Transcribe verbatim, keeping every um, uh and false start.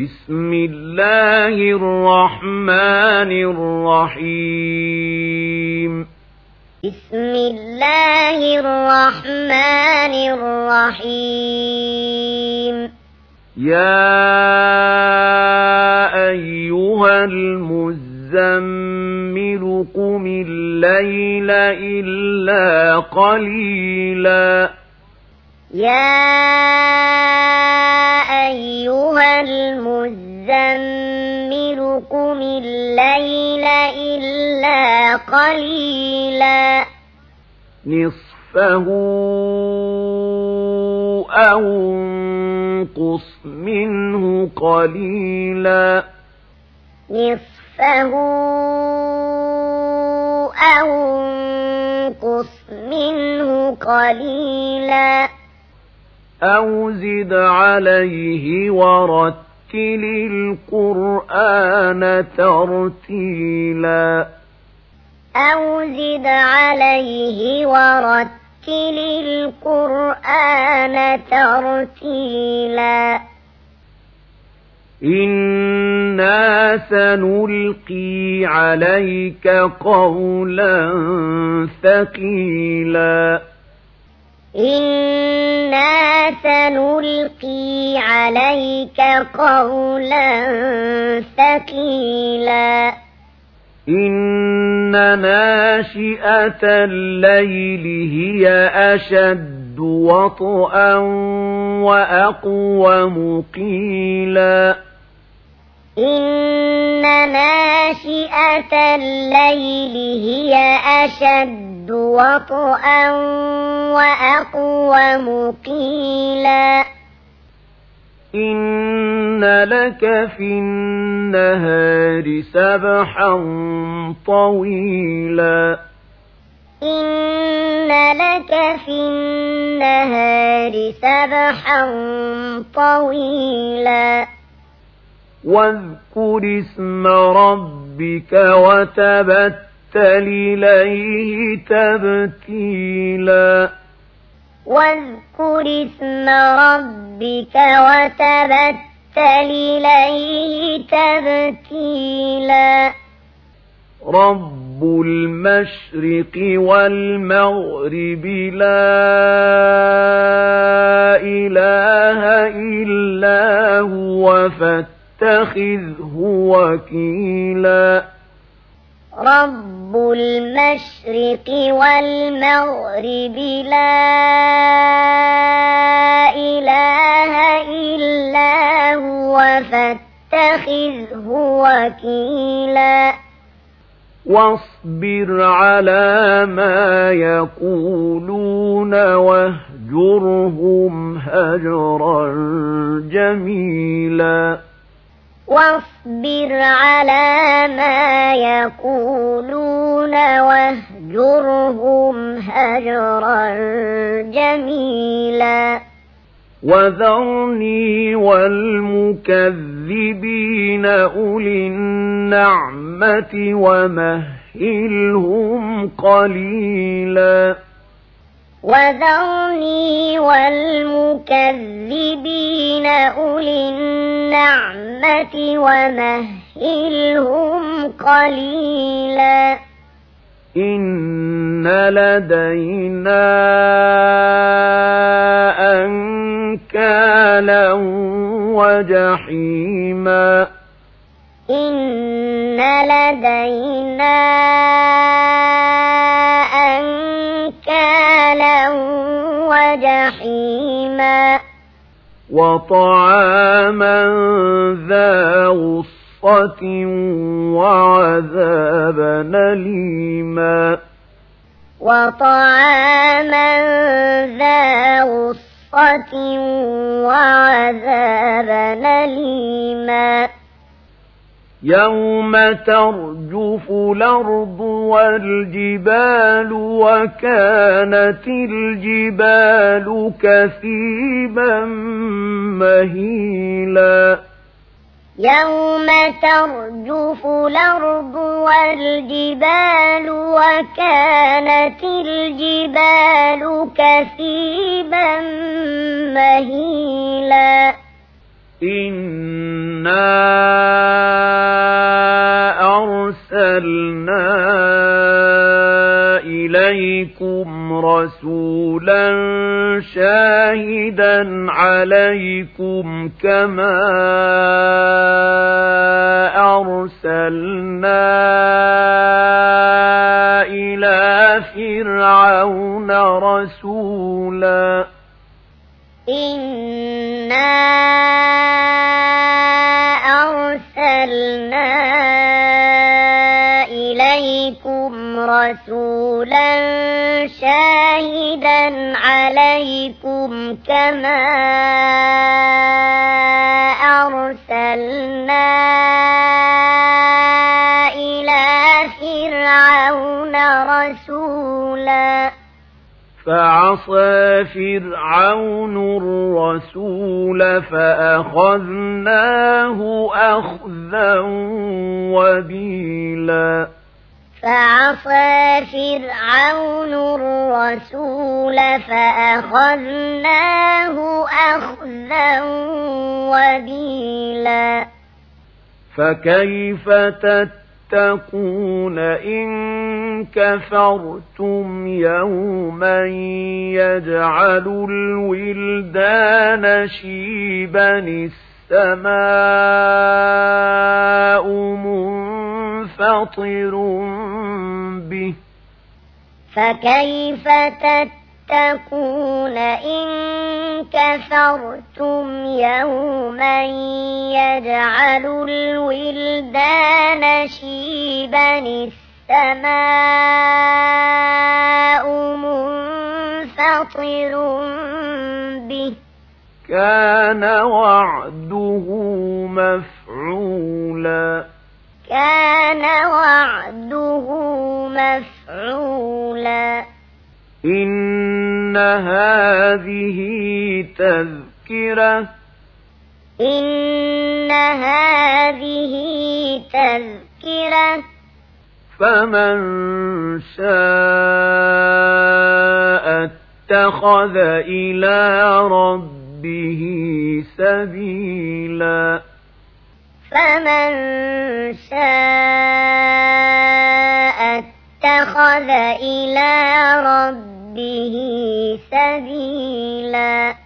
بسم الله الرحمن الرحيم بسم الله الرحمن الرحيم يا أيها المزمل قم الليل إلا قليلا يا أيها المزمل قم الليل إلا قليلا نصفه أو انقص منه قليلا نصفه أو انقص منه قليلا أو زد عليه ورتل القرآن ترتيلا أو زد عليه ورتل القرآن ترتيلا إنا سنلقي عليك قولا ثقيلا إنا سنلقي عليك قولا ثقيلا إن ناشئة الليل هي أشد وطئا وأقوم قيلا إن ناشئة الليل هي أشد وطئا وأقوم قيلا إن لك في النهار سبحا طويلا إن لك في النهار سبحا طويلا واذكر اسم ربك وتبتل إليه تبتيلا واذكر اسم ربك وتبتل إليه تبتيلا رب المشرق والمغرب لا إله إلا هو فاتخذه وكيلا رب المشرق والمغرب لا إله إلا هو فاتخذه وكيلا واصبر على ما يقولون واهجرهم هجرا جميلا واصبر على ما يقولون واهجرهم هجرا جميلا وذرني والمكذبين أولي النعمة ومهلهم قليلا وذرني والمكذبين أولي النعمة ومهلهم قليلا إن لدينا أنكالا وجحيما إن لدينا أنكالا وجحيما وطعاما ذا غصة وعذابا أليما وطعاما ذا غصة وعذابا أليما يوم ترجف الأرض والجبال وكانت الجبال كثيبا مهيلا يوم ترجف الأرض والجبال وكانت الجبال كثيبا مهيلا إنا أرسلنا إليكم رسولا شاهدا عليكم كما أرسلنا إلى فرعون رسولا إنا أرسلنا إليكم رسولا شاهدا عليكم كما أرسلنا إلى فرعون رسولا فعصى فرعون الرسول فأخذناه أخذا وبيلا فعصى فرعون الرسول فأخذناه أخذا وبيلا فكيف تتقون إن كفرتم يوما يجعل الولدان شيبا السماء منفطر به فكيف تتقون إن كفرتم يوما يجعل الولدان شيبا السماء منفطر به كان وعده مفعولا كان وعده مفعولا إن هذه تذكرة إن هذه تذكرة فمن شاء اتخذ إلى ربه سبيلا فمن شاء اتخذ إلى ربه سبيلا